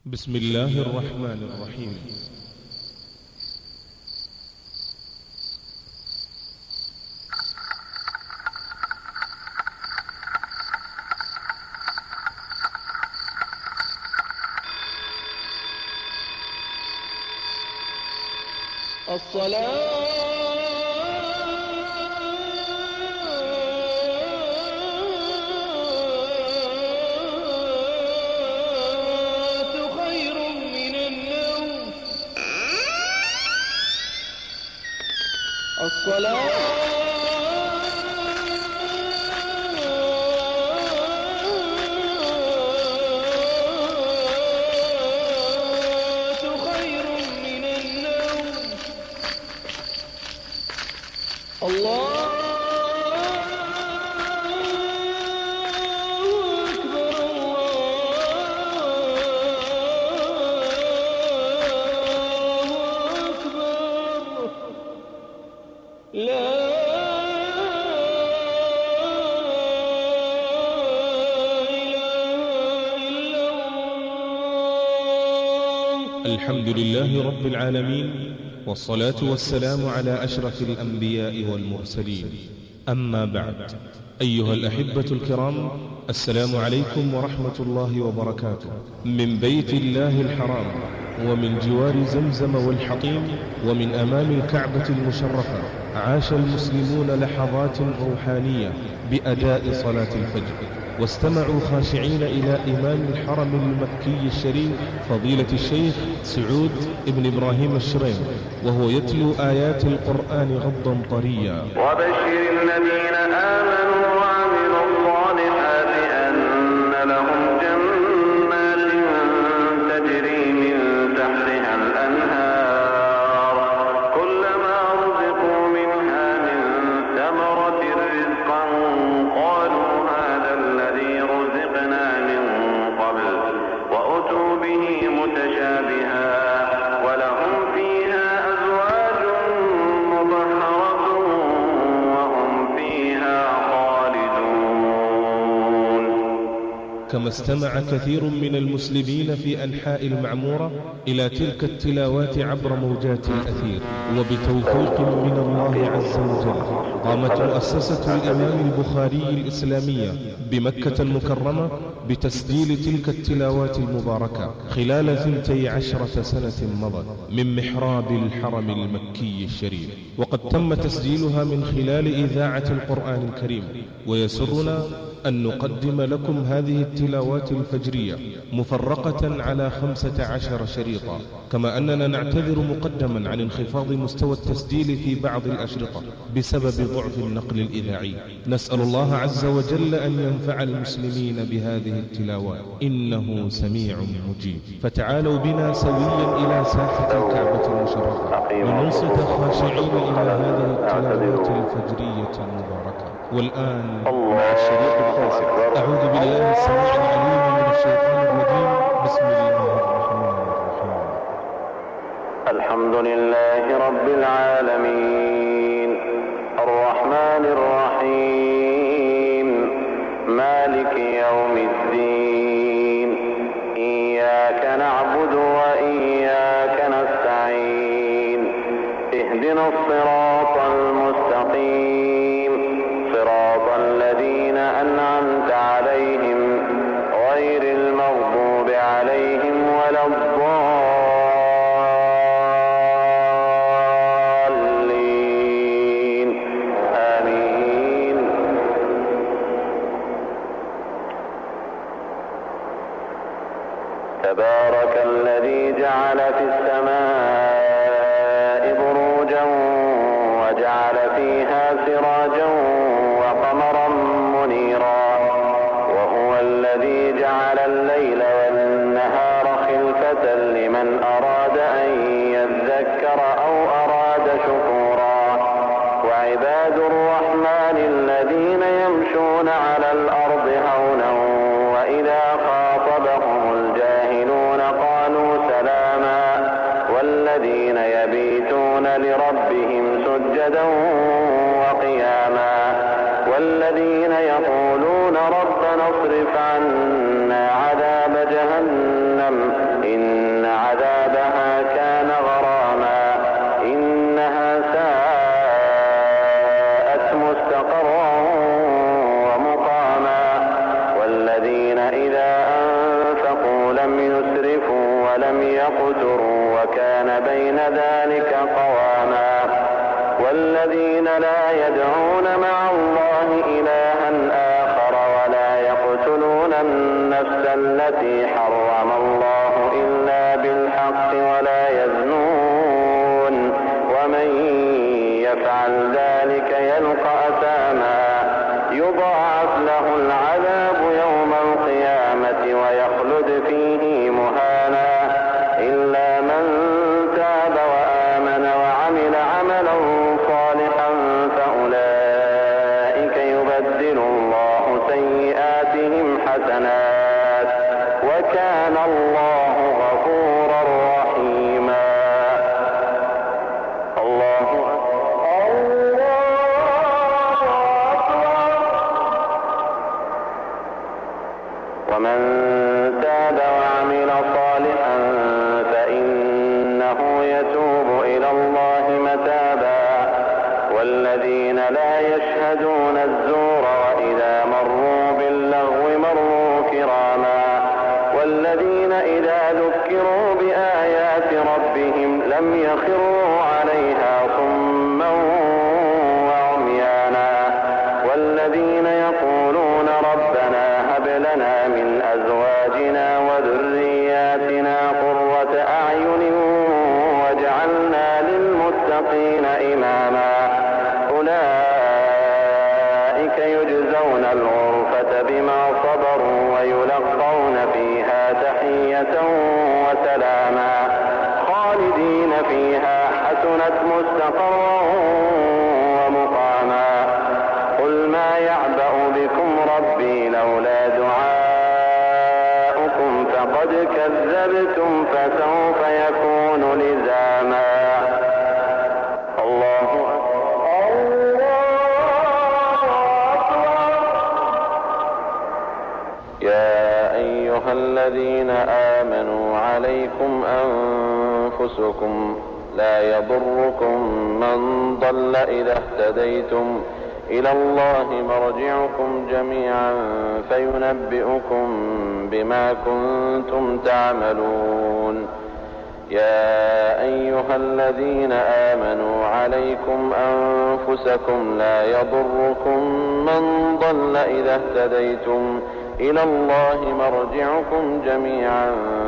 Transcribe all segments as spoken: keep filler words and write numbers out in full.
بسم الله الرحمن الرحيم. الصلاة خير من النوم. الصلاة خير من النوم. الله أكبر الله أكبر. لا إله إلا الله. الحمد لله رب العالمين، والصلاة والسلام على أشرف الأنبياء والمرسلين. أما بعد، أيها الأحبة الكرام، السلام عليكم ورحمة الله وبركاته. من بيت الله الحرام، ومن جوار زمزم والحطيم، ومن أمام الكعبة المشرفة، عاش المسلمون لحظات روحانية بأداء صلاة الفجر، واستمعوا خاشعين إلى إمام الحرم المكي الشريف فضيلة الشيخ سعود ابن إبراهيم الشريم، وهو يتلو آيات القرآن غضا طريا. وبشر الذين آمنوا وعملوا الصالحات أن لهم جنات تجري من تحتها الأنهار كلما رزقوا منها من ثمرة رزقا قالوا هذا الذي رزقنا من قبل وأتوا به متشابها ولهم فيها أزواج مطهرة وهم فيها خالدون. كما استمع كثير من المسلمين في أنحاء المعمورة إلى تلك التلاوات عبر موجات الأثير، وبتوفيق من الله عز وجل قامت مؤسسة الإمام البخاري الإسلامية بمكة المكرمة بتسجيل تلك التلاوات المباركة خلال ثنتي عشرة سنة مضت من محراب الحرم المكي الشريف، وقد تم تسجيلها من خلال إذاعة القرآن الكريم. ويسرنا أن نقدم لكم هذه التلاوات الفجرية مفرقة على خمسة عشر شريطا، كما أننا نعتذر مقدما عن انخفاض مستوى التسجيل في بعض الأشرطة بسبب ضعف النقل الإذاعي. نسأل الله عز وجل أن ينفع المسلمين بهذه التلاوات، إنه سميع مجيب. فتعالوا بنا سويا إلى ساحة الكعبة المشرفة لننصت خاشعين إلى هذه التلاوات الفجرية المباركة. والآن مع الشريط التاسع. أعوذ بالله السميع العليم من الشيطان الرجيم. بسم الله الرحمن الرحيم. الحمد لله رب العالمين الرحمن الرحيم مالك يوم الدين إياك نعبد وإياك نستعين اهدنا الصراط المستقيم صراط الذين أنعمت عليهم غير المغضوب عليهم ولا الضالين آمين. تبارك الذي جعل في السماء بروجا وجعل فيها سراجا وقمرا منيرا وهو الذي جعل الليل والنهار خلفة لمن أراد أن يذكر أو أراد شكورا. وعباد الرحمن الذين يمشون على الأرض هونا وإذا خاطبهم الجاهلون قالوا سلاما والذين يبيتون لربهم سجدا وقياما والذين يقولون ربنا اصرف عنا عذاب جهنم إن يقتروا وكان بين ذلك قواما والذين لا يدعون مع الله إلها آخر ولا يقتلون النفس التي حرم الله إلا بالحق ولا يزنون ومن يفعل ذلك يلقى أثاما يضاعف له العذاب يوم القيامة ويخلد فيه مهانا إلا من تاب وآمن وعمل عملا صالحا فأولئك يبدل الله سيئاتهم حسنات وكان الله غفورا رحيما. الله أكبر. ومن تاب وعمل صالحا فإنه يتوب إلى الله متابا والذين لا يشهدون الزور وإذا مروا باللغو مروا كراما والذين إذا ذكروا بآيات ربهم لم يخروا عليها صما وعميانا والذين يقولون ربنا هب لنا من أزواجنا وذرياتنا قرة أعين واجعلنا للمتقين إماما أولئك يجزون الغرفة بما صبروا ويلقون فيها تحية وسلاما خالدين فيها حسنت مستقرا ومقاما. قل ما يعبأ بكم ربي لولا دعاؤكم فقد كذبتم فسوف يكون لزاما. الله أكبر. يا أيها الذين آمنوا عليكم أنفسكم لا يضركم من ضل إذا اهتديتم إلى الله مرجعكم جميعا فينبئكم بما كنتم تعملون. يا أيها الذين آمنوا عليكم أنفسكم لا يضركم من ضل إذا اهتديتم إلى الله مرجعكم جميعا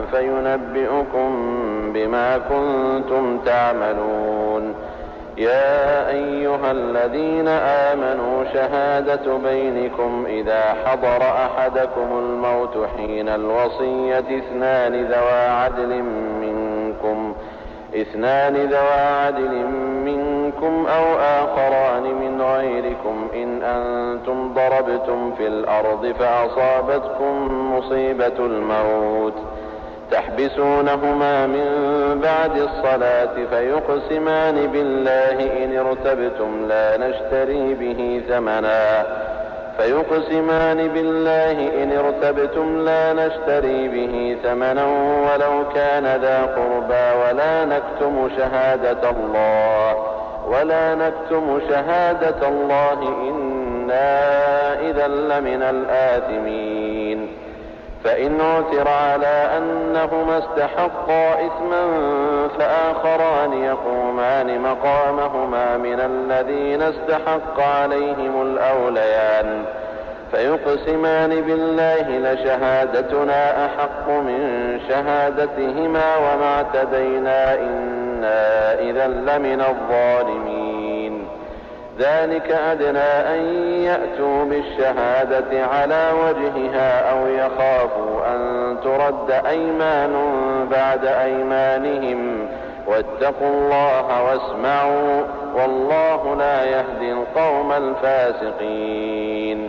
فينبئكم بما كنتم تعملون. يا أيها الذين آمنوا شهادة بينكم إذا حضر أحدكم الموت حين الوصية اثنان ذوى عدل منكم اثنان ذوى عدل منكم أو آخران من غيركم إن أنتم ضربتم في الأرض فأصابتكم مصيبة الموت تحبسونهما من بعد الصلاة فيقسمان بالله إن ارتبتم لا نشتري به ثمنا فيقسمان بالله إن ارتبتم لا نشتري به ثمنا ولو كان ذا قربى ولا نكتم شهادة الله ولا نكتم شهادة الله إنا إذا لمن الآثمين. فإن عثر على أنهما استحقا إثما فآخران يقومان مقامهما من الذين استحق عليهم الأوليان فيقسمان بالله لشهادتنا أحق من شهادتهما وما اعتدينا إنا إذا لمن الظالمين. ذلك أدنى أن يأتوا بالشهادة على وجهها أو يخافوا أن ترد أيمان بعد أيمانهم واتقوا الله واسمعوا والله لا يهدي القوم الفاسقين.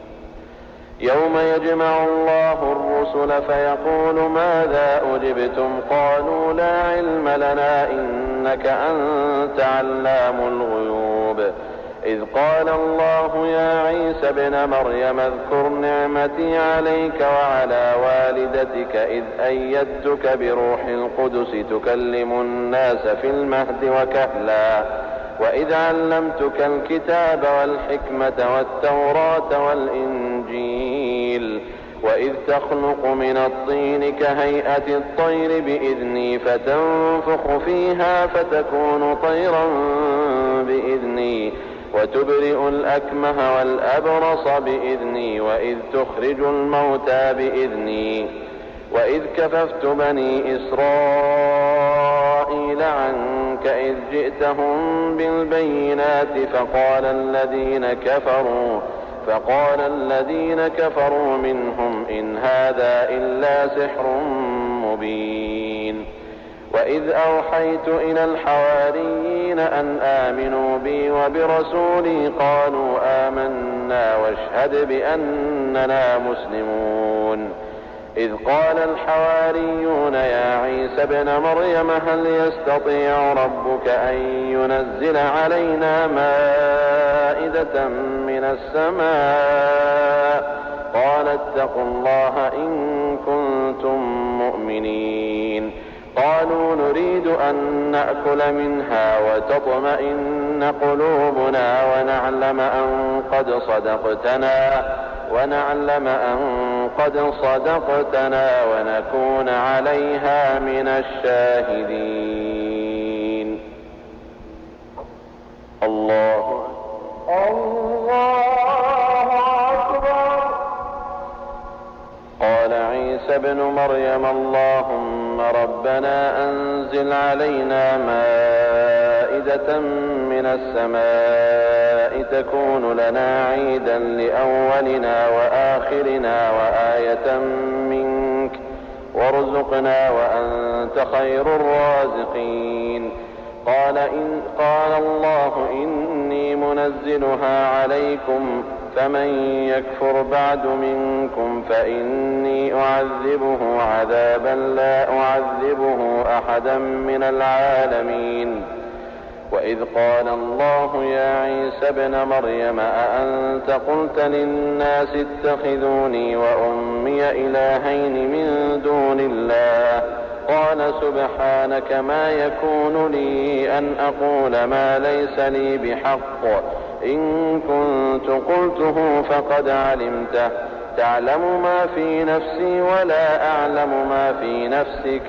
يوم يجمع الله الرسل فيقول ماذا أجبتم قالوا لا علم لنا إنك أنت علام الغيوب. إذ قال الله يا عيسى ابن مريم اذكر نعمتي عليك وعلى والدتك إذ أيدتك بروح القدس تكلم الناس في المهد وكهلا وإذ علمتك الكتاب والحكمة والتوراة والإنجيل وإذ تخلق من الطين كهيئة الطير بإذني فتنفخ فيها فتكون طيرا بإذني وتبرئ الأكمه والأبرص بإذني وإذ تخرج الموتى بإذني وإذ كففت بني إسرائيل عنك إذ جئتهم بالبينات فقال الذين كفروا فقال الذين كفروا منهم إن هذا إلا سحر مبين وإذ أوحيت إلى الحواريين أن آمنوا بي وبرسولي قالوا آمنا واشهد بأننا مسلمون إذ قال الحواريون يا عيسى ابن مريم هل يستطيع ربك أن ينزل علينا مائدة من السماء قال اتقوا الله إن كنتم مؤمنين قالوا نريد أن نأكل منها وتطمئن قلوبنا ونعلم أن قد صدقتنا ونعلم أن قد صدقتنا ونكون عليها من الشاهدين. الله الله أكبر. قال عيسى ابن مريم اللهم ربنا أنزل علينا مائدة من السماء تكون لنا عيدا لأولنا وآخرنا وآية منك وارزقنا وأنت خير الرازقين. قال, إن قال الله إني منزلها عليكم فمن يكفر بعد منكم فإني أعذبه عذابا لا أعذبه أحدا من العالمين. وإذ قال الله يا عيسى ابن مريم أأنت قلت للناس اتخذوني وأمي إلهين من دون الله قال سبحانك ما يكون لي أن أقول ما ليس لي بحق إن كنت قلته فقد علمته تعلم ما في نفسي ولا أعلم ما في نفسك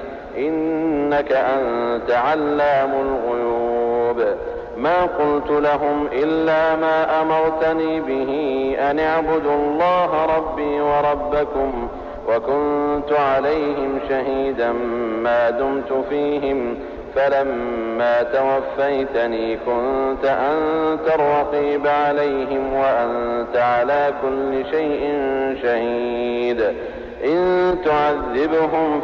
إنك أنت علام الغيوب. ما قلت لهم إلا ما أمرتني به أن اعبدوا الله ربي وربكم وكنت عليهم شهيدا ما دمت فيهم فلما توفيتني كنت أنت الرقيب عليهم وأنت على كل شيء شهيد. إن تعذبهم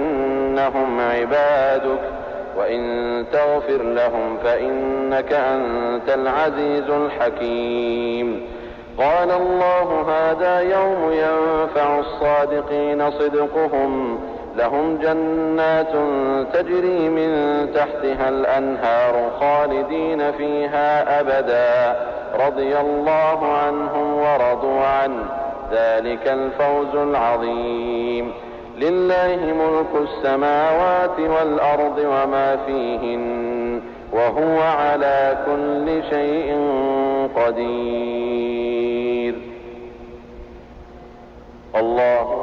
فإنهم عبادك وإن تغفر لهم فإنك أنت العزيز الحكيم. قال الله هذا يوم ينفع الصادقين صدقهم لهم جنات تجري من تحتها الأنهار خالدين فيها أبدا رضي الله عنهم ورضوا عنه ذلك الفوز العظيم. لله ملك السماوات والأرض وما فيهن وهو على كل شيء قدير. الله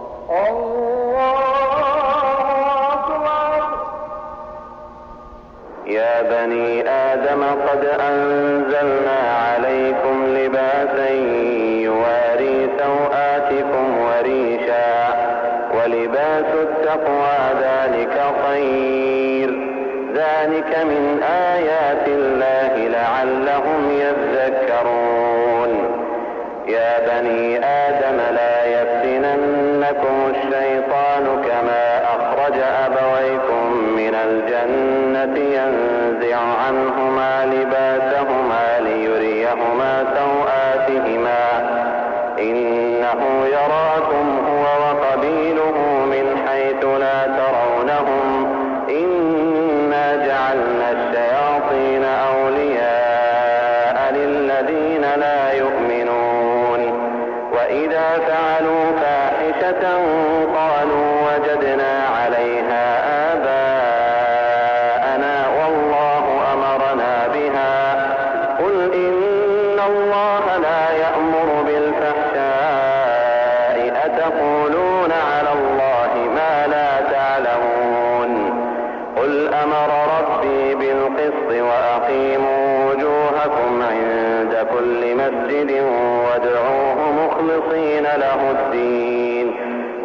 يا بني آدم قد أنزلنا عليكم لباسا يواري سوآتكم وريشا ولباس التقوى ذلك خير ذلك من آيات الله لعلهم يذكرون. يا بني آدم لا يفتننكم الشيطان كما أخرج أبويكم من الجنة ينزع عنهما لباسهما ليريهما سوآتهما إنه يراكم هو وقبيله من حيث لا ترونهم إنا جعلنا الشياطين أولياء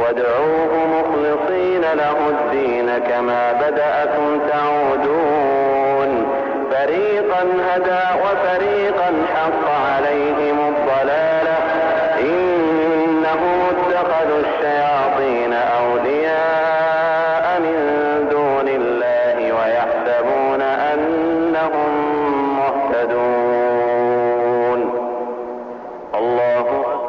وادعوه مخلصين له الدين كما بدأكم تعودون فريقا هدى وفريقا حق عليهم الضلالة إنهم اتخذوا الشياطين أولياء من دون الله ويحسبون أنهم مهتدون. الله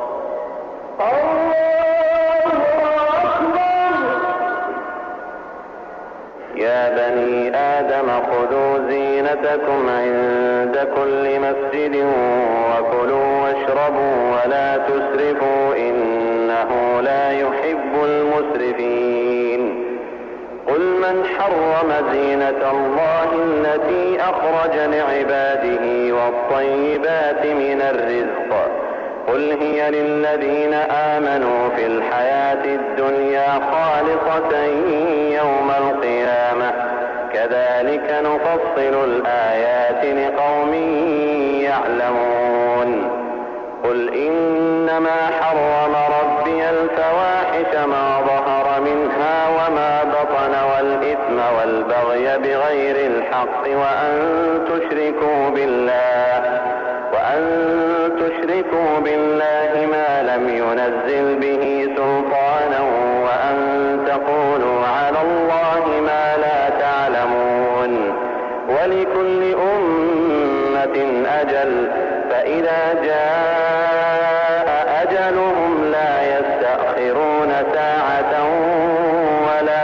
يا بني آدم خذوا زينتكم عند كل مسجد وكلوا واشربوا ولا تسرفوا إنه لا يحب المسرفين. قل من حرم زينة الله التي أخرج لعباده والطيبات من الرزق قل هي للذين آمنوا في الحياة الدنيا خالصة يوم القيامة كذلك نفصل الآيات لقوم يعلمون. قل إنما حرم ربي الفواحش ما ظهر منها وما بطن والإثم والبغي بغير الحق وأن تشركوا بالله وأن تشركوا بالله ما لم ينزل به سلطانا وأن تقولوا على الله ما لا تعلمون. ولكل أمة أجل فإذا جاء أجلهم لا يستأخرون ساعة ولا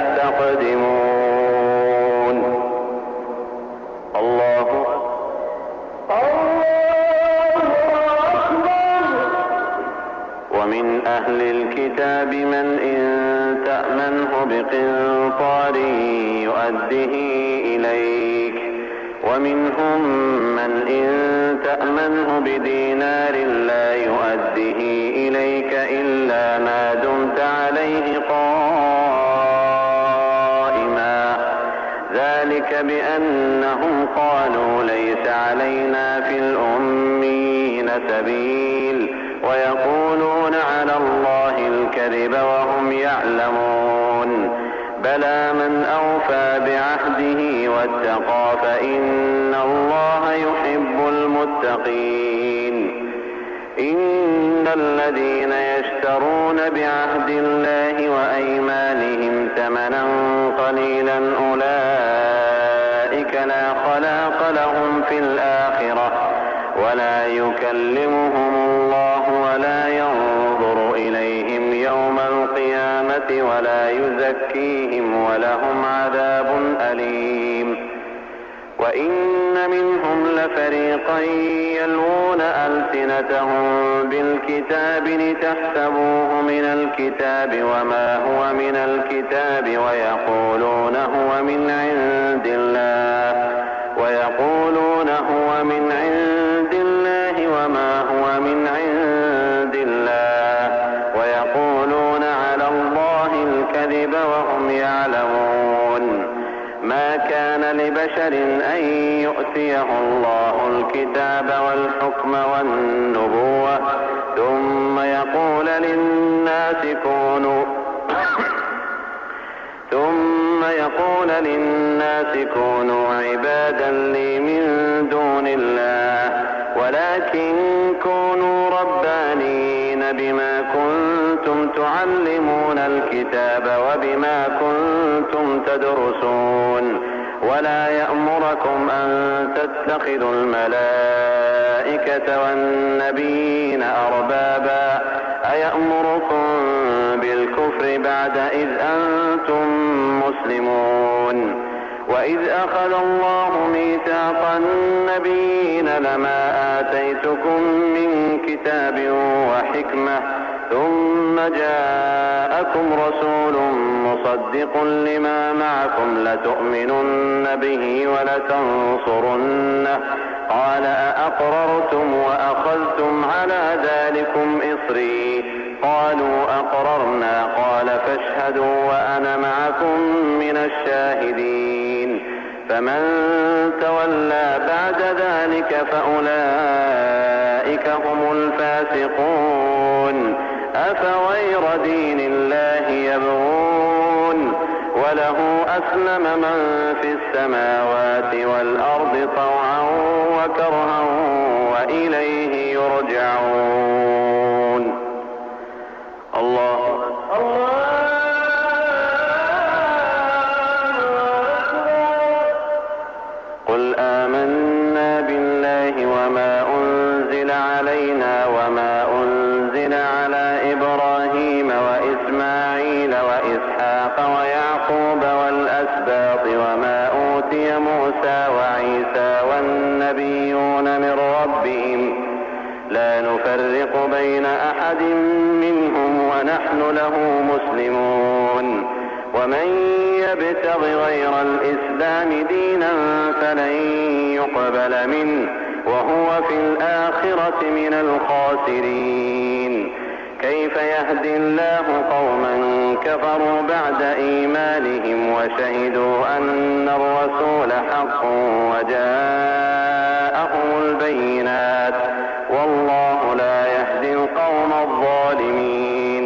يستقدمون. الله ومن أهل الكتاب من إن تأمنه بقنطار يؤده إليك ومنهم من إن تأمنه بدينار لا يؤده إليك إلا ما دمت عليه قائما ذلك بأنهم قالوا ليس علينا في الأمين سبيل ويقولون على الله الكذب وهم يعلمون. بلى من أوفى بعهده واتقى فإن الله يحب المتقين. إن الذين يشترون بعهد الله وأيمانهم ثمنا قليلا أولئك لا خلاق لهم في الآخرة ولا يكلمهم الله ولا ينظر إليهم يوم القيامة ولا يزكيهم ولهم عذاب أليم. وإن منهم لفريقا يلوون ألسنتهم بالكتاب لتحسبوه من الكتاب وما هو من الكتاب ويقولون هو من عند الله ويقولون هو من عند الله وما هو من عند الله ويقولون على الله الكذب وهم يعلمون. ما كان لبشر أن يؤتيه الله الكتاب والحكم والنبوة ثم يقول للناس كونوا ثم يقول للناس كونوا عبادا لي من دون الله ولكن كونوا ربانين بما كنتم تعلمون الكتاب وبما كنتم تدرسون. ولا يأمركم أن تتخذوا الملائكة والنبيين أربابا أيأمركم بالكفر بعد إذ أنتم مسلمون. وإذ أخذ الله ميثاق النبيين لما آتيتكم من كتاب وحكمة ثم جاءكم رسول مصدق لما معكم لتؤمنن به ولتنصرنه قال أأقررتم وأخذتم على ذلكم إصري قالوا أقررنا قال فاشهدوا وأنا معكم من الشاهدين. فمن تولى بعد ذلك فأولئك هم الفاسقون. أفغير دين الله وله أسلم من في السماوات والأرض طوعا وكرها وإليه يرجعون. الله الله قل آمنا بالله وما أنزل علينا وما أنزل على إبراهيم وإسماعيل وإسحاق ويعقوب والأسباط وما أوتي موسى وعيسى والنبيون من ربهم لا نفرق بين أحد منهم ونحن له مسلمون. ومن يبتغ غير الإسلام دينا فلن يقبل منه وهو في الآخرة من الخاسرين. كيف يهدي الله قوما كفروا بعد إيمانهم وشهدوا أن الرسول حق وجاءهم البينات والله لا يهدي القوم الظالمين.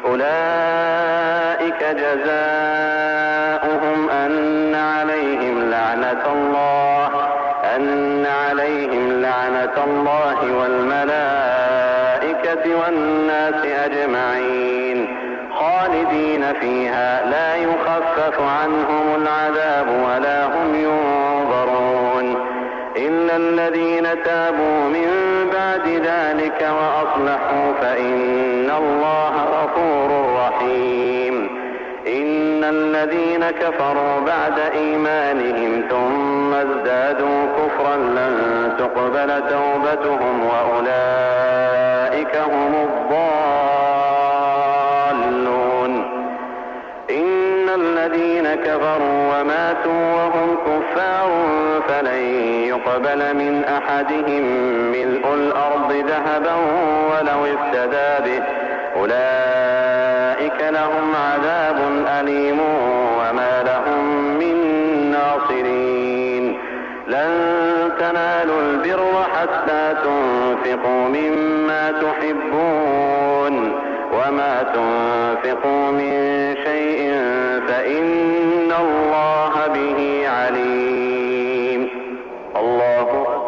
أولئك جزاؤهم أن عليهم لعنة الله أن عليهم لعنة الله والملائكة والناس أجمعين خالدين فيها لا يخفف عنهم العذاب ولا هم ينظرون إلا الذين تابوا من بعد ذلك وأصلحوا فإن الله غفور رحيم. إن الذين كفروا بعد إيمانهم ثم ازدادوا كفرا لن تقبل توبتهم وأولئك هم الضالون. إن الذين كفروا وماتوا وهم كفار فلن يقبل من أحدهم ملء الأرض ذهبا ولو افتدى به أولئك لهم عذاب أليم وما لهم من ناصرين. لن تنالوا البر حتى تنفقوا مما تحبون وما تنفقوا من شيء فإن الله به عليم. الله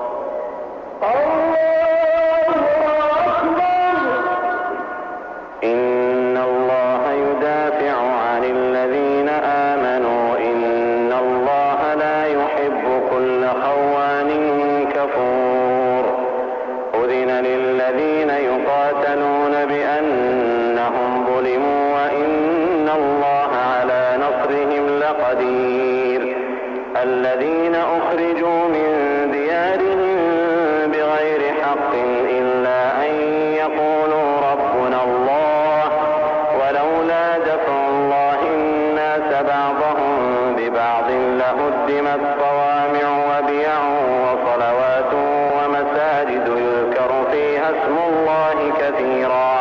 إن الله يدافع عن الذين آمنوا إن الله لا يحب كل خوان كفور. أذن للذين يقاتلون بأنهم ظلموا وإن الله على نصرهم لقدير. الذين أخرجوا من ديارهم بغير حق إلا أن يقولوا ربنا الله ولولا دفع الله الناس بعضهم ببعض لهدمت صوامع وبيع وصلوات ومساجد يذكر فيها اسم الله كثيرا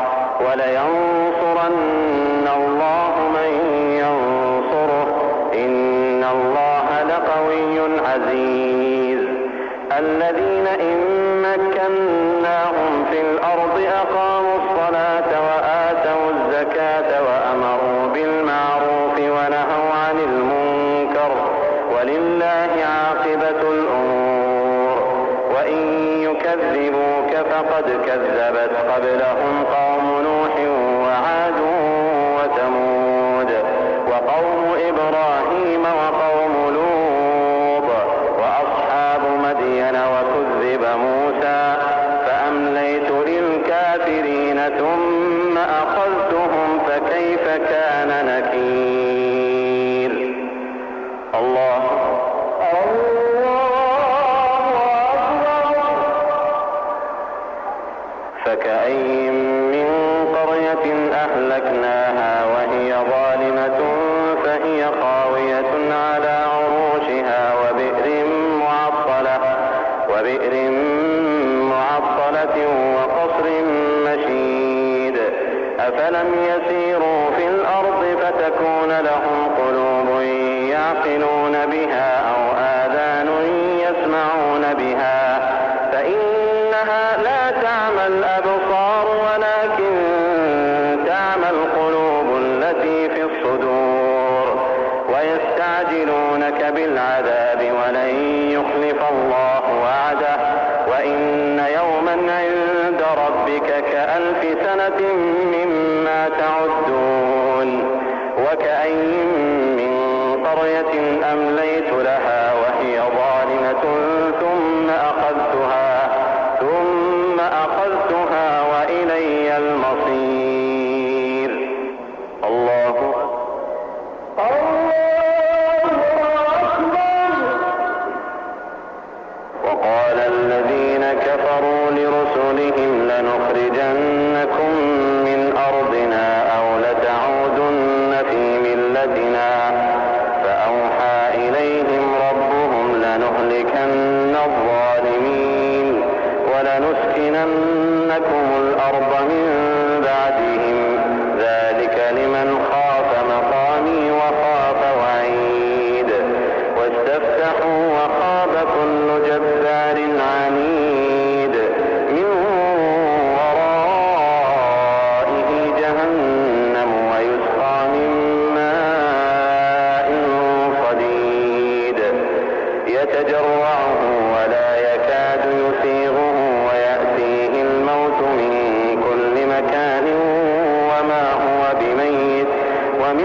ولينصرن الله من ينصره إن الله لقوي عزيز. الذين إن مكناهم في الأرض أقاموا الصلاة وآتوا الزكاة وأمروا بالمعروف ونهوا عن المنكر ولله عاقبة الأمور. وإن يكذبوك فقد كذبت قبلهم قوم نوح وعاد وثمود وقوم إبراهيم وقوم لوط وأصحاب مدين وكذب موسى فأمليت للكافرين ثم أخذتهم فكيف كان نكير. الله فكأي من قرية أهلكناها وهي ظالمة فهي خاوية على عروشها وبئر معطلة وبئر معطلة وقصر مشيد. أفلم يسيروا في الأرض فتكون لهم قلوب يعقلون بها أو آذان يسمعون بها فإنها لا تعمى الأبصار ولكن تعمى القلوب التي في الصدور. ويستعجلونك بالعذاب ولن يخلف الله وعده وإن يوما عند ربك كألف سنة مما تعدون وكأين من قرية أمليت لها وهي ظالمة ثم أخذتها ثم أخذتها وإلي المصير. الله وقال الذين كفروا لرسلهم لنخرجنكم من أرضنا أو لتعودن في ملتنا فأوحى إليهم ربهم لنهلكن الظالمين ولنسكننكم الأرض من بعدهم ذلك لمن خاف مقامي وخاف وعيد واستفتحوا وخاب كل جبار عنيد من ورائه جهنم ويسقى من ماء صديد يتجرعه ولا يكاد يسيغه ويأتيه الموت من كل مكان وما هو بميت ومن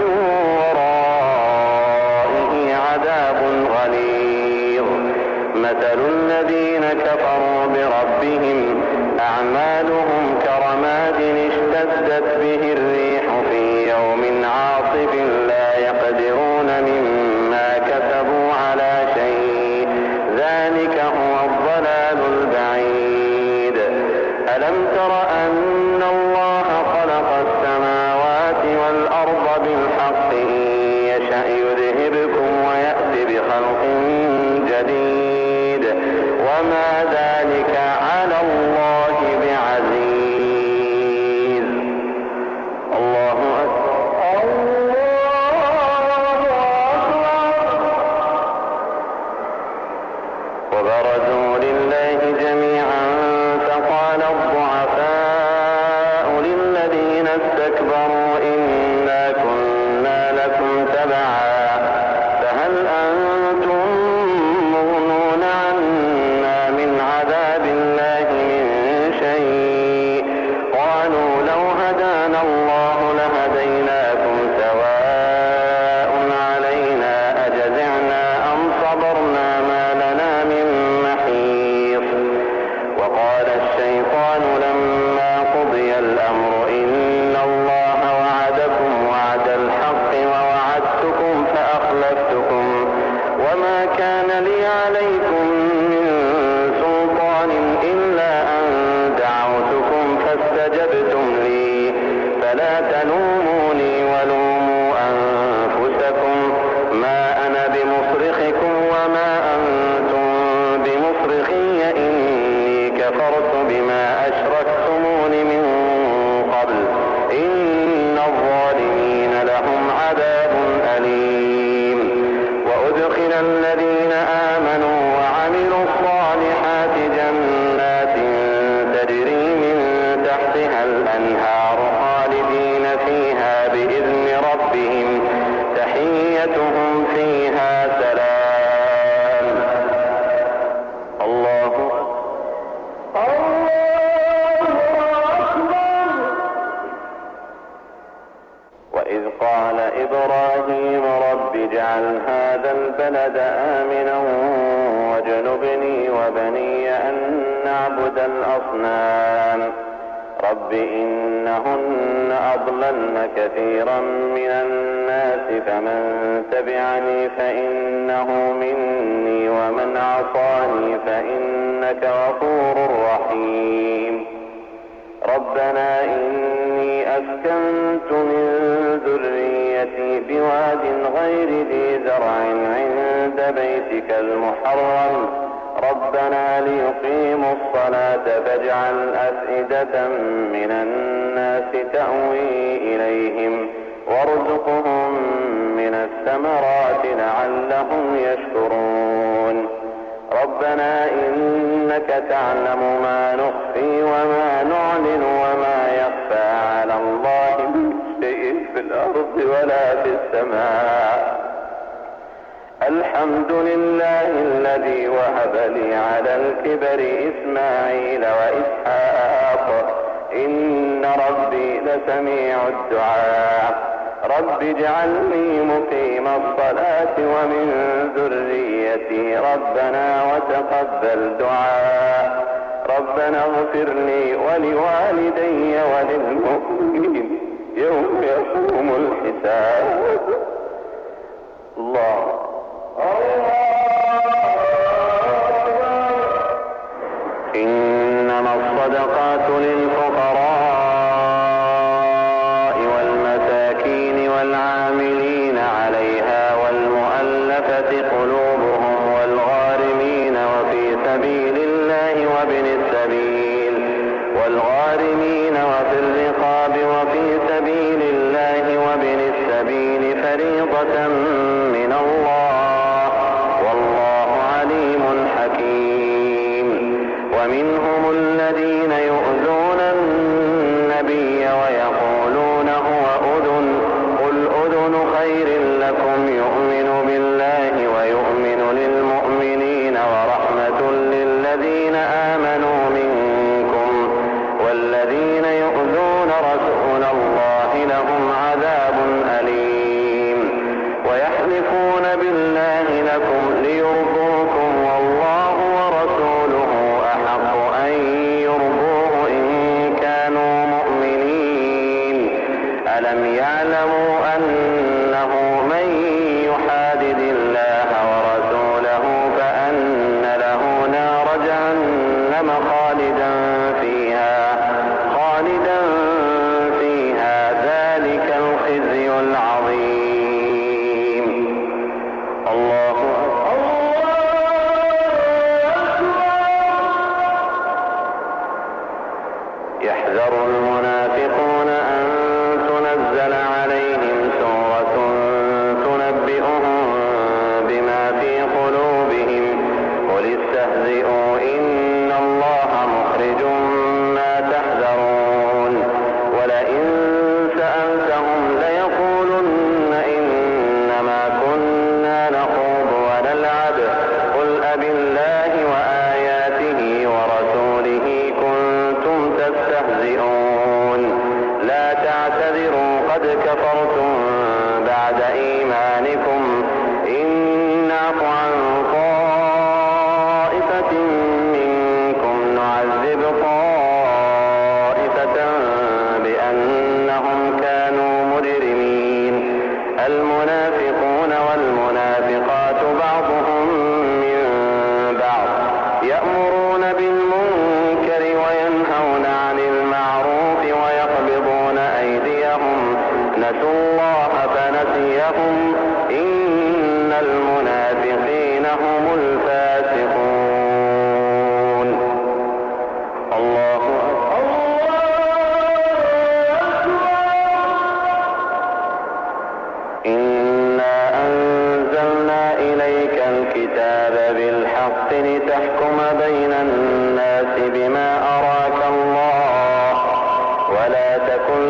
ورائه عذاب غليظ. مثل الذين كفروا بربهم أعمالهم كرماد اشتدت به الريح في يوم عاصف لا يقدرون مما كسبوا على شيء ذلك هو الضلال البعيد. ألم تر أن الله خلق السماوات والأرض بالحق إن يشأ يذهبكم ويأتي بخلق جديد وما ذلك على الله بعزيز. الله أكبر. وبرزوا لله جميعا فقال الضعفاء للذين استكبروا إنا كنا لكم تبعا فهل أنتم مغنون عنا من عذاب الله من شيء قالوا لو هدانا الله لهديناكم سواء علينا أجزعنا أم صبرنا ما لنا من محيص. وقال الشيطان لما قضي الأمر إن الله وعدكم وعد الحق ووعدتكم فأخلفتكم وما كان لي عليكم من سلطان إلا أن دعوتكم فاستجبتم لي فلا تلوموني ولوموا أنفسكم ما أنا بمصرخكم وما أنتم بمصرخي إني كفرت بما أشركتمون من قبل إن الظالمين لهم عذاب أليم. وأدخل الذين آمنوا وعملوا الصالحات جنات تجري من تحتها الأنهار خالدين فيها بإذن ربهم تحيتهم فيها سلام. الله وإذ قال إبراهيم رب اجعل هذا البلد آمنا واجنبني وبني أن نعبد الأصنام رب إنهن أضللن كثيرا من الناس فمن تبعني فإنه مني ومن عصاني فإنك غفور رحيم. ربنا إني أسكنت من ذريتي بواد غير ذي زرع عند بيتك المحرم ربنا ليقيموا الصلاة فاجعل أفئدة من الناس تأوي إليهم وارزقهم من الثمرات لعلهم يشكرون. ربنا إنك تعلم ما نخفي وما نعلن وما يخفى على الله من شيء في الأرض ولا في السماء الحمد لله الذي وهب لي على الكبر إسماعيل وإسحاق إن ربي لسميع الدعاء رب اجعلني مقيم الصلاة ومن ذريتي ربنا وتقبل دعاء ربنا اغفر لي ولوالدي وللمؤمنين يوم يقوم الحساب. الله إنما الصدقات للفقراء والمساكين والعاملين عليها والمؤلفة قلوبهم والغارمين وفي سبيل الله وابن السبيل والغارمين وفي الرقاب وفي سبيل الله وابن السبيل فريضة من الله والله عليم حكيم. ومنهم الذين يؤذون النبي ويقولون هو أذن قل أذن خير لكم يؤمن بالله ويؤمن للمؤمنين ورحمة للذين آمنوا منكم والذين يؤذون رسول الله لهم عذاب أليم. ويحلفون بالله لكم ليرضوكم والله ورسوله أحق أن يرضوه إن كانوا مؤمنين. ألم يعلموا أنه من يحادد الله ورسوله فأن له نار جهنم خالدا فيها خالدا فيها ذلك الخزي العظيم. الله يحذر المنافقون أن تنزل عليهم سورة تنبئهم بما في قلوبهم قل استهزئوا إن الله مخرج ما تحذرون ولئن سألتهم ليقولن إنما كنا نخوض ونلعب قل أبالله وآياته ورسوله كنتم تستهزئون لا تعتذروا قد كفرتم بعد إيمانكم إن نعف عن طائفة منكم نعذب طائفة بأنهم كانوا مجرمين. المنافقون والمنافقات بعضهم من بعض يأمرون بالمنكر وينهون عن المعروف ويقبضون أيديهم نسوا الله فنسيهم إن المنافقين هم الفاسقون. الله إنا أنزلنا إليك الكتاب بالحق لتحكم بين الناس بما أراك الله ولا تكن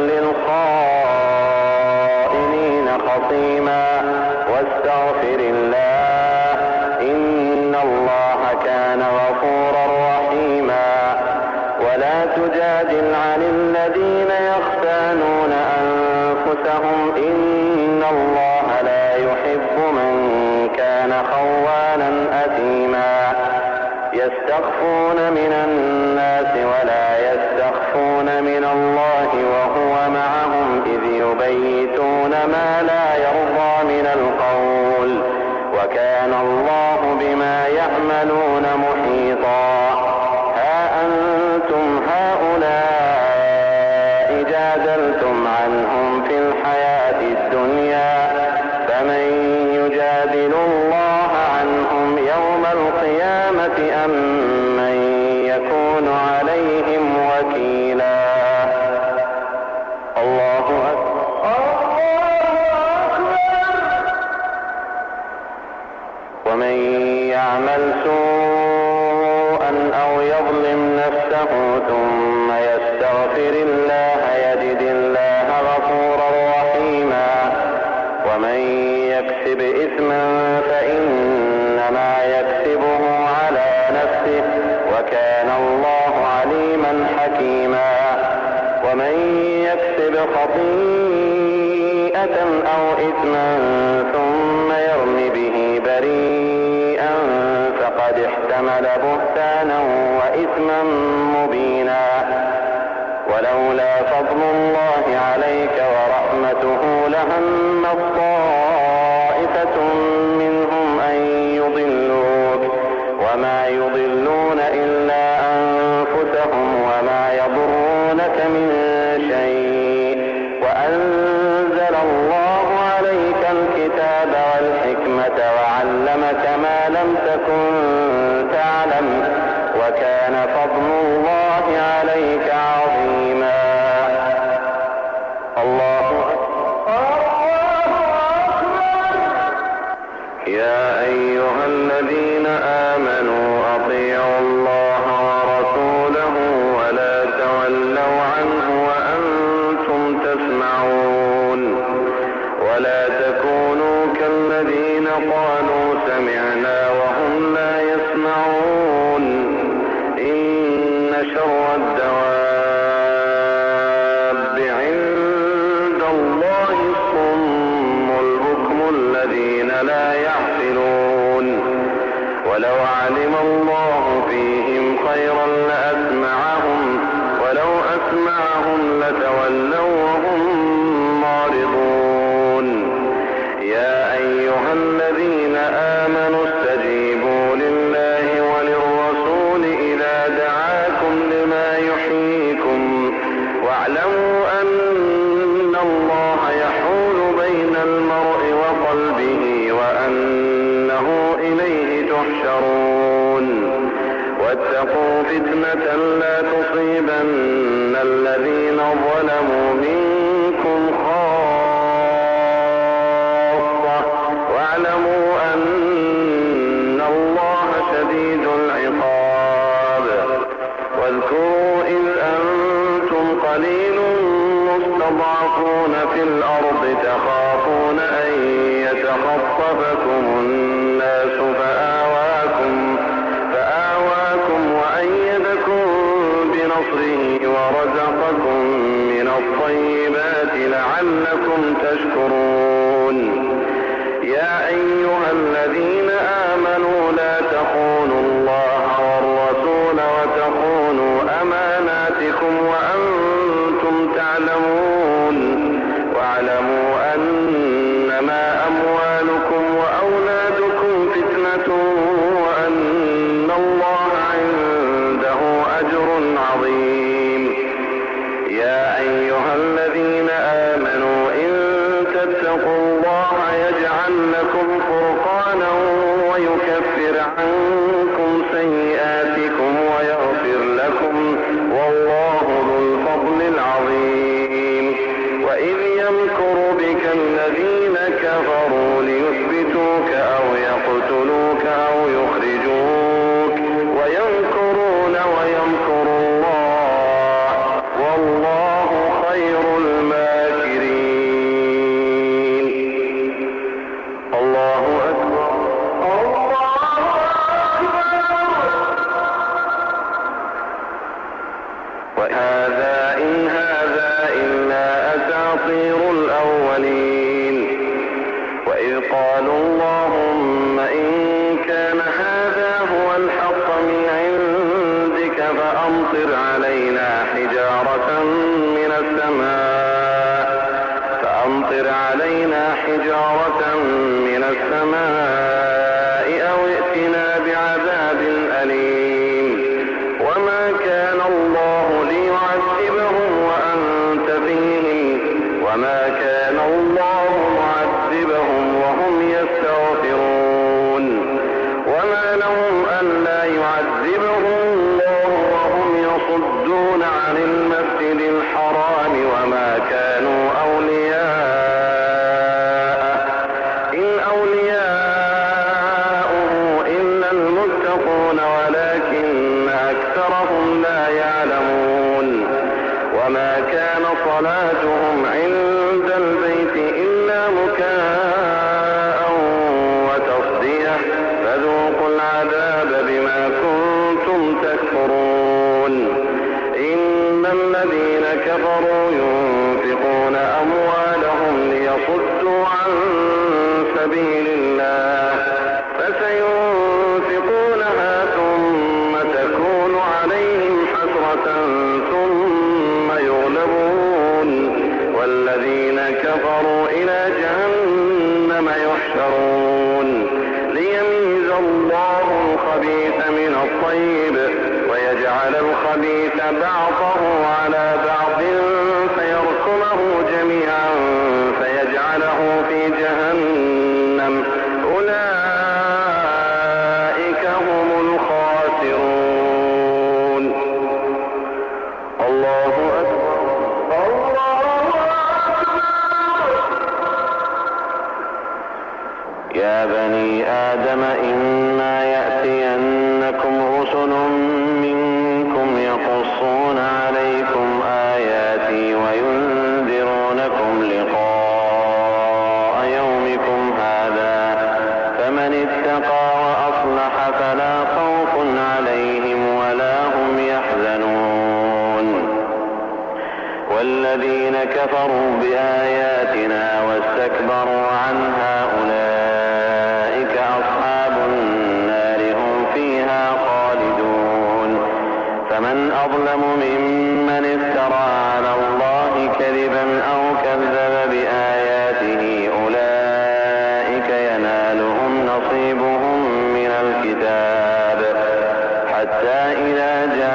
للخائنين خصيما واستغفر الله إن الله كان غفورا رحيما. ولا تجادل عن الذين يختانون أنفسهم إن الله لا يحب من كان خوانا أثيما. يستخفون من الناس ولا يستخفون من الله وهو معهم إذ يبيتون ما لا يرضى من القول وكان الله بما يعملون محيطا. ها أنتم هؤلاء جادلتم عنهم في الحياة الدنيا فمن يجادل الله عنهم يوم القيامة أم من يكون عليهم وكيلا. الله أكبر. ومن يعمل سوءا أو يظلم نفسه ثم يستغفر الله يجد الله غفورا رحيما. ومن يكسب إثما فإن وكان الله عليما حكيما. ومن يكسب خطيئة أو إثما ثم يرم به بريئا فقد احتمل بهتانا وإثما مبينا. ولولا فضل الله عليك ورحمته لهم طائفة منهم أن يضلوك وما يضلون إلا أنفسهم وما يضرونك من شيء. وأنزل الله عليك الكتاب والحكمة وعلمك ما لم تكن تعلم وكان فضل الله عليك عظيما. الله يا أيها الذين آمنوا أطيعوا الله ورسوله ولا تولوا عنه وأنتم تسمعون. ولا تكونوا كالذين قالوا سمعنا وهم لا يسمعون. إن شر الدواب عند الله الصم البكم الذين لا يعقلون. ولو علم الله فيهم خيرا لأسمعهم ولو أسمعهم لتولوا وهم معرضون. يا أيها الذين آمنوا استجيبوا لله وللرسول إذا دعاكم لما يحييكم واعلموا أن الله يحول بين المرء وقلبه وأنه إليه تحشرون. واتقوا فتنة لا تصيبن الذين ظلموا منكم خاصة واعلموا أن الله شديد العقاب. واذكروا إذ أنتم قليل مستضعفون في الأرض تخافون أن يتخطفكم الناس فآواكم فآواكم وأيدكم بنصره ورزقكم من الطيبات لعلكم تشكرون. يا أيها الذين آمنوا لا تخونوا الله والرسول وتخونوا أماناتكم وأنتم تعلمون. واعلموا أنما أموالكم وأولادكم فتنة وأن الله عنده أجر عظيم. يا أيها الذين آمنوا إن تتقوا الله يجعل لكم فرقانا ويكفر عنكم سيئاتكم ويغفر لكم والله ذو الفضل العظيم. وإذ يمكر بك الذين كفروا ليثبتوك أو يقتلوك أو يخرجوك ويمكرون ويمكر الله والله خير الماكرين. الله أكبر. وهذا إن هذا إلا أساطير الأولين. وإذ قالوا اللهم إن كان هذا هو الحق من عندك فأمطر علينا حجارة من السماء فأمطر علينا حجارة من السماء أو ائتنا بعذاب أليم. وما كان الله ليعذبهم وأنت فيهم وما كان الله معذبهم وهم يستغفرون. وما لهم ألا يعذبهم الله وهم يصدون عن المسجد الحرام وما كانوا أولياءه إن أولياؤه إلا المتقون ولكن أكثرهم لا يعلمون. وما كان صلاتهم عند البيت إلا مكاء وتصدية فذوقوا العذاب بما كنتم تكفرون. كفروا ينفقون أموالهم ليصدوا عن سبيل الله فسينفقونها ثم تكون عليهم حسرة ثم يغلبون والذين كفروا إلى جهنم يحشرون ليميز الله الخبيث من الطيب ويجعل الخبيث بعضه على بعض فيركمه جميعا فيجعله في جهنم أولئك هم الخاسرون. الله أكبر. الله أكبر. يا بني آدم إما يأتينكم رسل منكم يقصون عليكم آياتي وينذرونكم لقاء يومكم هذا فمن اتقى وأصلح فلا خوف عليهم ولا هم يحزنون والذين كفروا بآياتنا واستكبروا عنها أولئك أصحاب النار هم فيها خالدون فمن أظلم ممن افترى على الله كذبا أو كذب بآياته أولئك ينالهم نصيبهم من الكتاب حتى إذا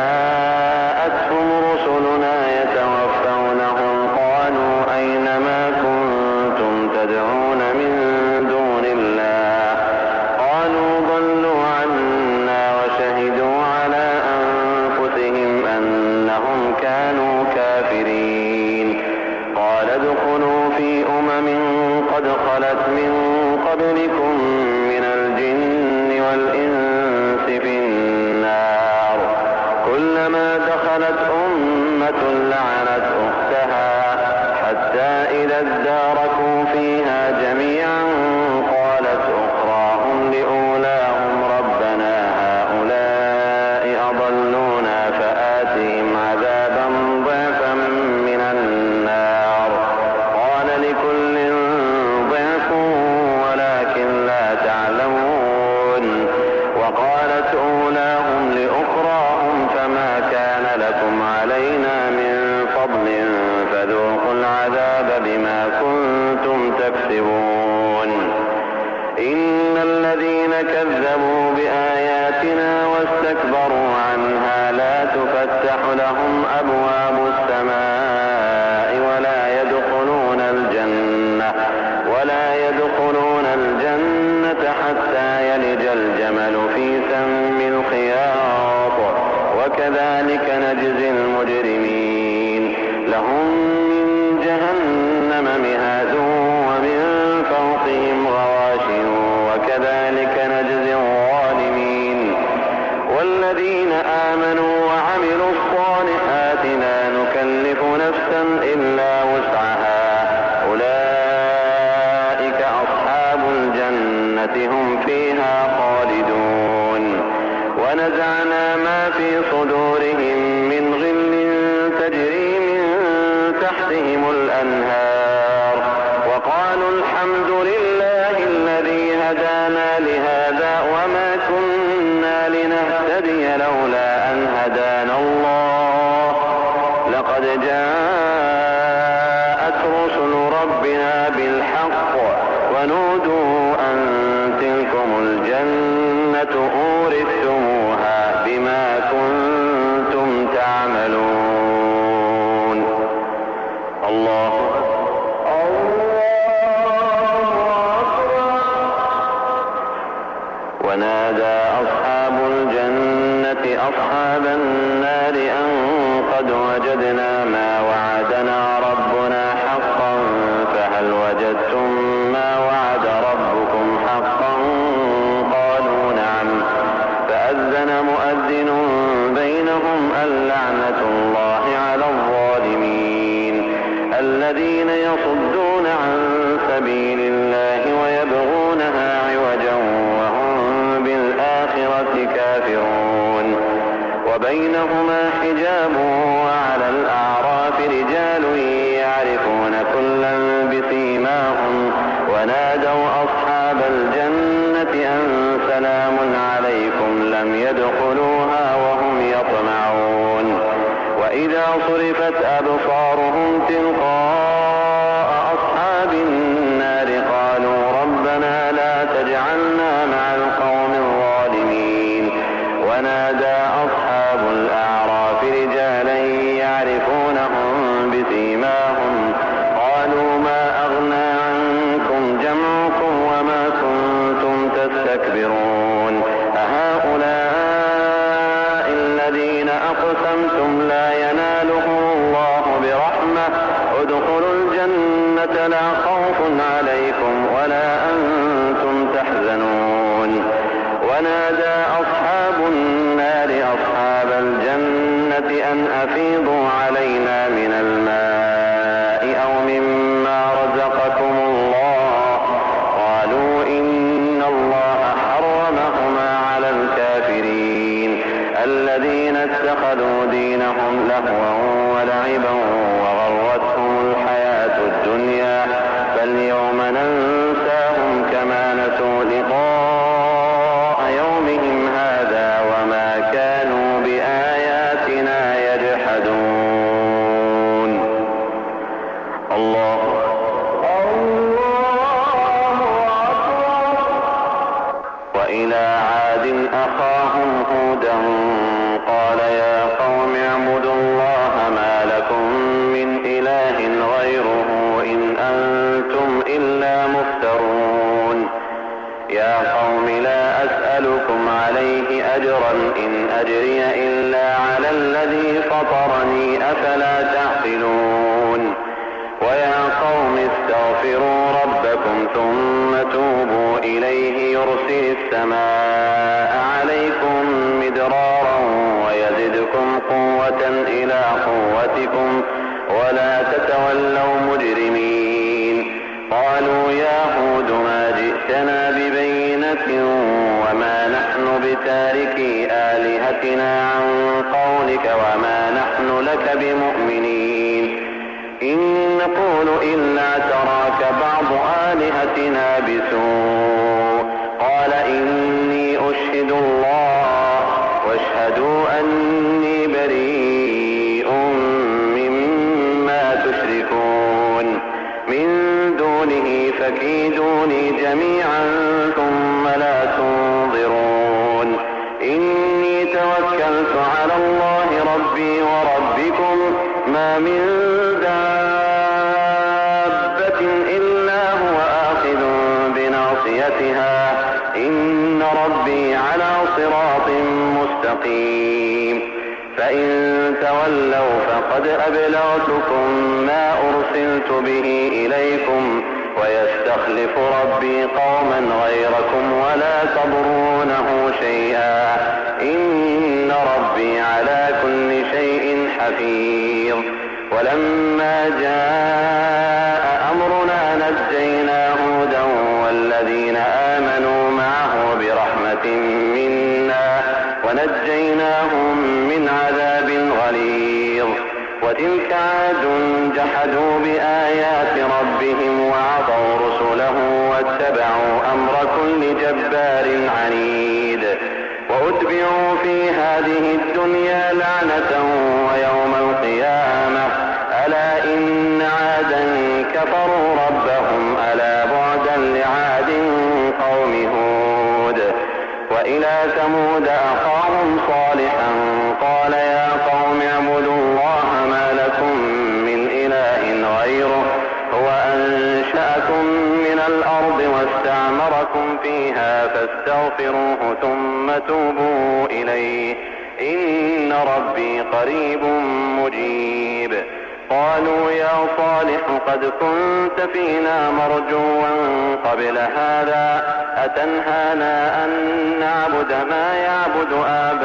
جاءتهم رسلنا يتوفونهم قالوا أين ما كنتم تدعون من دون الله قالوا ضلوا عنا وشهدوا على أنفسهم أنهم كانوا كافرين قال ادخلوا في أمم قد خلت من قبلكم من الجن والإنس في النار كلما دخلت أمة لعنت أختها حتى إذا اداركوا فيها جميعا قالت أخراهم لأولاهم ربنا هؤلاء أضلونا فآتهم عذابا ضعفا من النار قال لكل ضعف ولكن لا تعلمون وقالت أولاهم لأخراهم فما كان لكم علينا من فضل فذوقوا العذاب بما كنتم تكسبون إن الذين كذبوا بآياتنا واستكبروا عنها لا تفتح لهم أبواب السماء ولا يدخلون الجنة ولا يدخلون الجنة حتى يلج الجمل في سم الخياط وكذلك نجزي المجرمين لهم من جهنم مهاد ومن فوقهم غواش وكذلك نجزي الظالمين والذين آمنوا وعملوا الصالحات لا نكلف نفسا إلا وسعها أولئك أصحاب الجنة هم فيها خالدون ونزعنا ما في صدورهم من غل تجري من تحتهم الأنهار وقالوا الحمد لله الذي هدانا لهذا وما كنا لنهتدي لولا أن هدانا الله لقد جاءت رسل ربنا بالحق ونودوا أن تلكم الجنة أورثتموها بما كنتم تعملون. الله ونادى أصحاب الجنة أصحاب النار أن قد وجدنا ما وعدنا ربنا حقا فهل وجدتم ما وعد ربكم حقا قالوا نعم فأذن مؤذن بينهم اللعنة الله على الظالمين الذين يصدون عن سبيل الله ويبغونها عوجا وهم بالآخرة كافرون وبينهما حجاب وعلى الأعراف رجال وإلى عاد أخاهم هودا قال يا قوم اعبدوا الله ما لكم من إله غيره إن أنتم إلا مفترون يا قوم لا أسألكم عليه أجرا إن أجري إلا على الذي فطرني أفلا تعقلون ويا قوم استغفروا ربكم ثم توبوا إليه يرسل السماء عليكم مدرارا ويزدكم قوة إلى قوتكم ولا تتولوا مجرمين قالوا يا هود ما جئتنا ببينة وما نحن بتاركي آلهتنا عن قولك وما نحن لك بمؤمنين إن نقول إلا تراك بعض آلهتنا بسوء قال إني أشهد الله واشهدوا أني بريء مما تشركون من دونه فكيدوني جميعا ثم لا تنظرون إني توكلت على الله ربي وربكم ما من إن ربي على صراط مستقيم فإن تولوا فقد أبلغتكم ما أرسلت به إليكم ويستخلف ربي قوما غيركم ولا تضرونه شيئا إن ربي على كل شيء حفيظ ولما جاء أمرنا نجينا هودا والذين آمنوا معه برحمة منا ونجيناهم من عذاب غليظ وتلك عاد جحدوا بآيات ربهم وعصوا رسله واتبعوا أمر كل جبار عنيد وأتبعوا في هذه الدنيا لعنة ويوم القيامة ألا إن عادا كفروا ربهم ألا بعدا لعاد قوم هود وإلى ثمود أخاهم صالحا قال يا قوم اعبدوا الله ما لكم من إله غيره هو أنشأكم من الأرض واستعمركم فيها فاستغفروه ثم توبوا إليه إن ربي قريب مجيب قالوا يا صالح قد كنت فينا مرجوا قبل هذا أتنهانا أن نعبد ما يعبد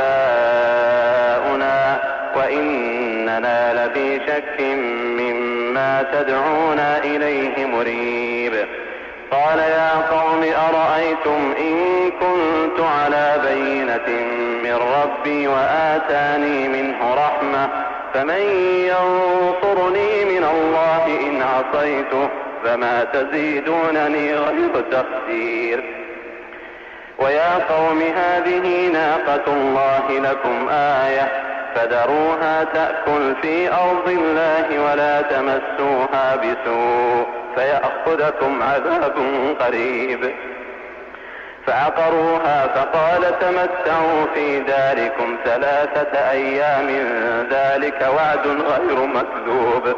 آباؤنا وإننا لفي شك مما تدعونا إليه مريب قال يا قوم أرأيتم إن كنت على بينة من ربي وآتاني منه رحمة فمن ينصرني من الله إن عصيته فما تزيدونني غير تخسير ويا قوم هذه ناقة الله لكم آية فذروها تأكل في أرض الله ولا تمسوها بسوء فيأخذكم عذاب قريب فعقروها فقال تمتعوا في داركم ثلاثة أيام ذلك وعد غير مكذوب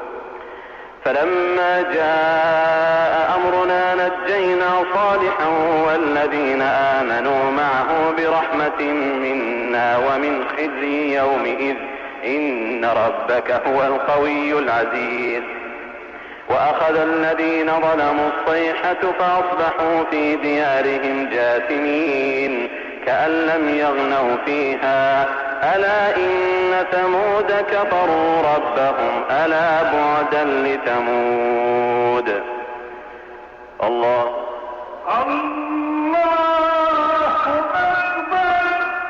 فلما جاء أمرنا نجينا صالحا والذين آمنوا معه برحمة منا ومن خزي يومئذ إن ربك هو القوي العزيز وأخذ الذين ظلموا الصيحة فأصبحوا في ديارهم جاثمين كأن لم يغنوا فيها ألا إن ثمود كفروا ربهم ألا بعدا لثمود الله الله أكبر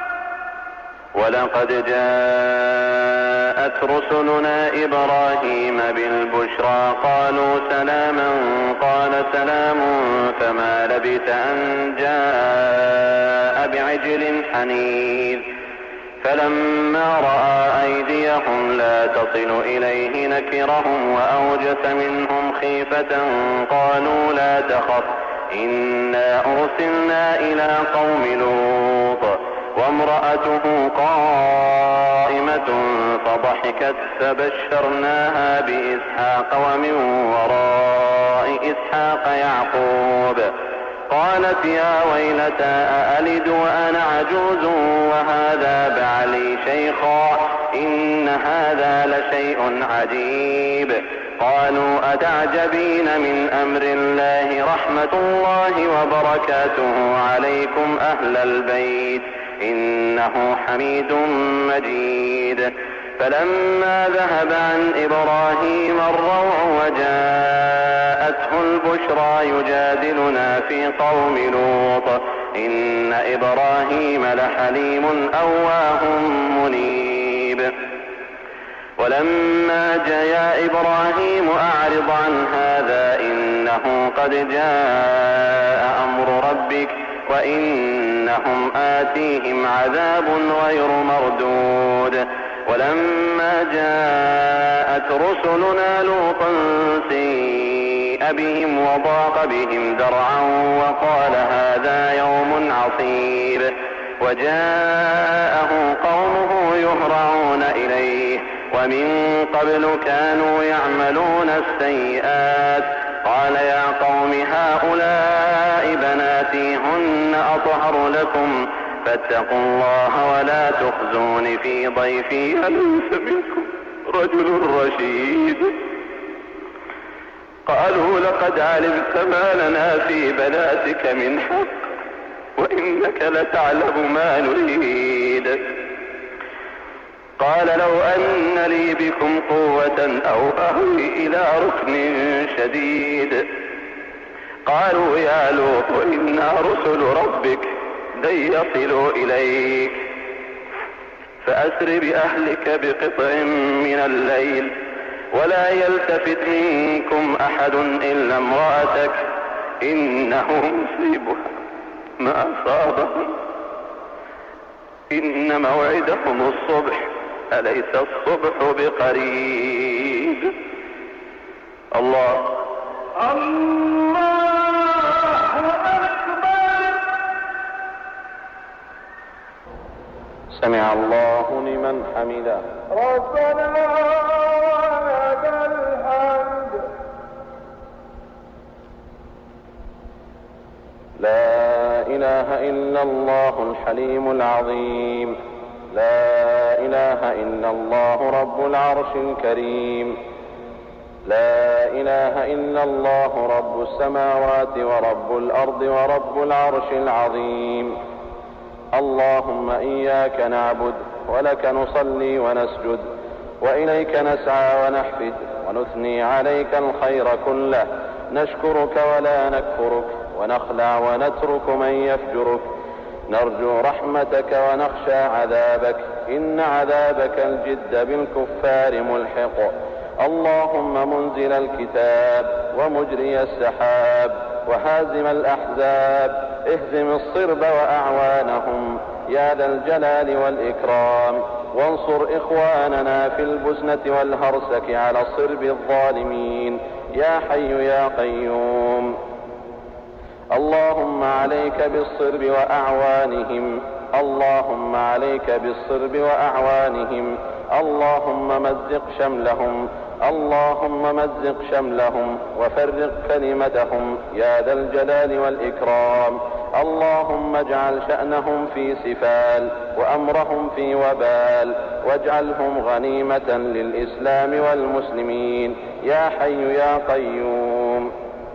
ولقد جاءت رسلنا إبراهيم بالبشرى قالوا سلاما قال سلام فما لبث أن جاء بعجل حنيذ فلما رأى أيديهم لا تصل إليه نكرهم وأوجس منهم خيفة قالوا لا تخف إنا أرسلنا إلى قوم لوط وامرأته قائمة فضحكت فبشرناها بإسحاق ومن وراء إسحاق يعقوب قالت يا ويلتى أألد وأنا عجوز وهذا بعلي شيخا إن هذا لشيء عجيب قالوا أتعجبين من أمر الله رحمة الله وبركاته عليكم أهل البيت إنه حميد مجيد فلما ذهب عن إبراهيم الروع وجاءته البشرى يجادلنا في قوم لوط إن إبراهيم لحليم أواه منيب ولما جاء إبراهيم أعرض عن هذا إنه قد جاء أمر ربك وإنهم آتيهم عذاب غير مردود ولما جاءت رسلنا لوطا سيء بهم وضاق بهم ذرعا وقال هذا يوم عصيب وجاءه قومه يهرعون إليه ومن قبل كانوا يعملون السيئات قال يا قوم هؤلاء بناتي هن أطهر لكم فاتقوا الله ولا تخزون في ضيفي أليس منكم رجل رشيد قالوا لقد علمت ما لنا في بناتك من حق وإنك لتعلم ما نريد قال لو أن لي بكم قوة أو أهوي إلى ركن شديد قالوا يا لوط إنا رسل ربك لن يصلوا إليك فأسر بأهلك بقطع من الليل ولا يلتفت منكم أحد إلا امرأتك إنه مصيبها ما أصابهم إن موعدهم الصبح أليس الصبح بقريب الله الله أكبر. سمع الله لمن حمده. ربنا لك الحمد. لا إله إلا الله الحليم العظيم. لا إله إلا الله رب العرش الكريم. لا إله إلا الله رب السماوات ورب الأرض ورب العرش العظيم. اللهم إياك نعبد ولك نصلي ونسجد وإليك نسعى ونحفد ونثني عليك الخير كله. نشكرك ولا نكفرك ونخلع ونترك من يفجرك. نرجو رحمتك ونخشى عذابك إن عذابك الجد بالكفار ملحق. اللهم منزل الكتاب ومجري السحاب وهازم الأحزاب اهزم الصرب وأعوانهم يا ذا الجلال والإكرام. وانصر إخواننا في البسنة والهرسك على الصرب الظالمين يا حي يا قيوم. اللهم عليك بالصرب وأعوانهم. اللهم عليك بالصرب وأعوانهم. اللهم مزق شملهم. اللهم مزق شملهم وفرق كلمتهم يا ذا الجلال والإكرام. اللهم اجعل شأنهم في سفال وأمرهم في وبال واجعلهم غنيمة للإسلام والمسلمين يا حي يا قيوم.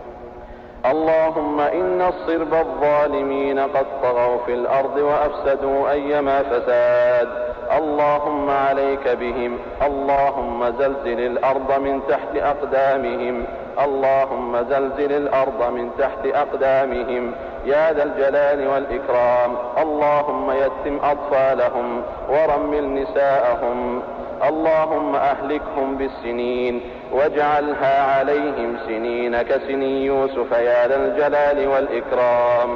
اللهم إن الصرب الظالمين قد طغوا في الأرض وأفسدوا أيما فساد. اللهم عليك بهم. اللهم زلزل الأرض من تحت أقدامهم. اللهم زلزل الأرض من تحت أقدامهم يا ذا الجلال والإكرام. اللهم يتم أطفالهم ورمل نساءهم. اللهم أهلكهم بالسنين واجعلها عليهم سنين كسني يوسف يا ذا الجلال والإكرام.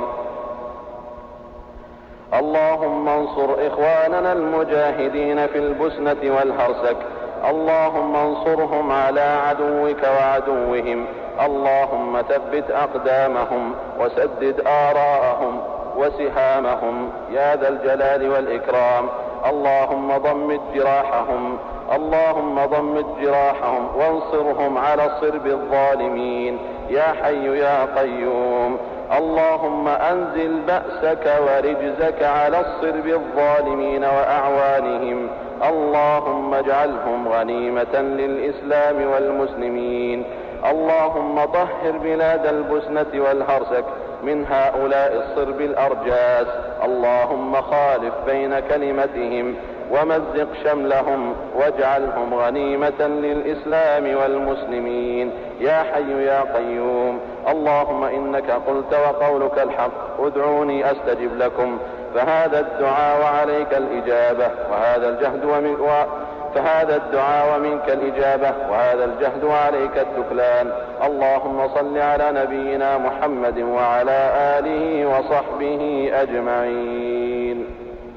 اللهم انصر إخواننا المجاهدين في البسنة والهرسك. اللهم انصرهم على عدوك وعدوهم اللهم ثبت أقدامهم وسدد آراءهم وسهامهم يا ذا الجلال والإكرام. اللهم ضمد جراحهم اللهم ضمد جراحهم وانصرهم على صرب الظالمين يا حي يا قيوم. اللهم أنزل بأسك ورجزك على الصرب الظالمين وأعوانهم. اللهم اجعلهم غنيمة للإسلام والمسلمين. اللهم طهر بلاد البسنة والهرسك من هؤلاء الصرب الأرجاس. اللهم خالف بين كلمتهم ومزق شملهم واجعلهم غنيمة للإسلام والمسلمين يا حي يا قيوم. اللهم إنك قلت وقولك الحق ادعوني أستجب لكم، فهذا الدعاء وعليك الإجابة وهذا الجهد ومن و... فهذا الدعاء ومنك الإجابة وهذا الجهد وعليك التكلان. اللهم صل على نبينا محمد وعلى آله وصحبه أجمعين.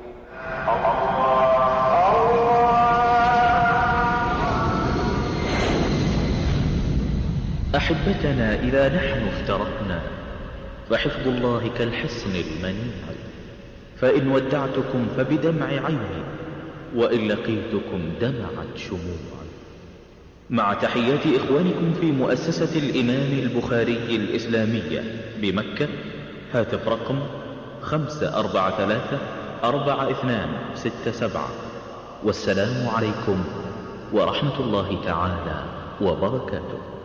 أحبتنا، إذا نحن افترقنا فحفظ الله كالحصن المنيع، فإن ودعتكم فبدمع عيني وإن لقيتكم دمعت شموعي. مع تحيات إخوانكم في مؤسسة الإمام البخاري الإسلامية بمكة، هاتف رقم خمسة أربعة ثلاثة أربعة اثنان ستة سبعة. والسلام عليكم ورحمة الله تعالى وبركاته.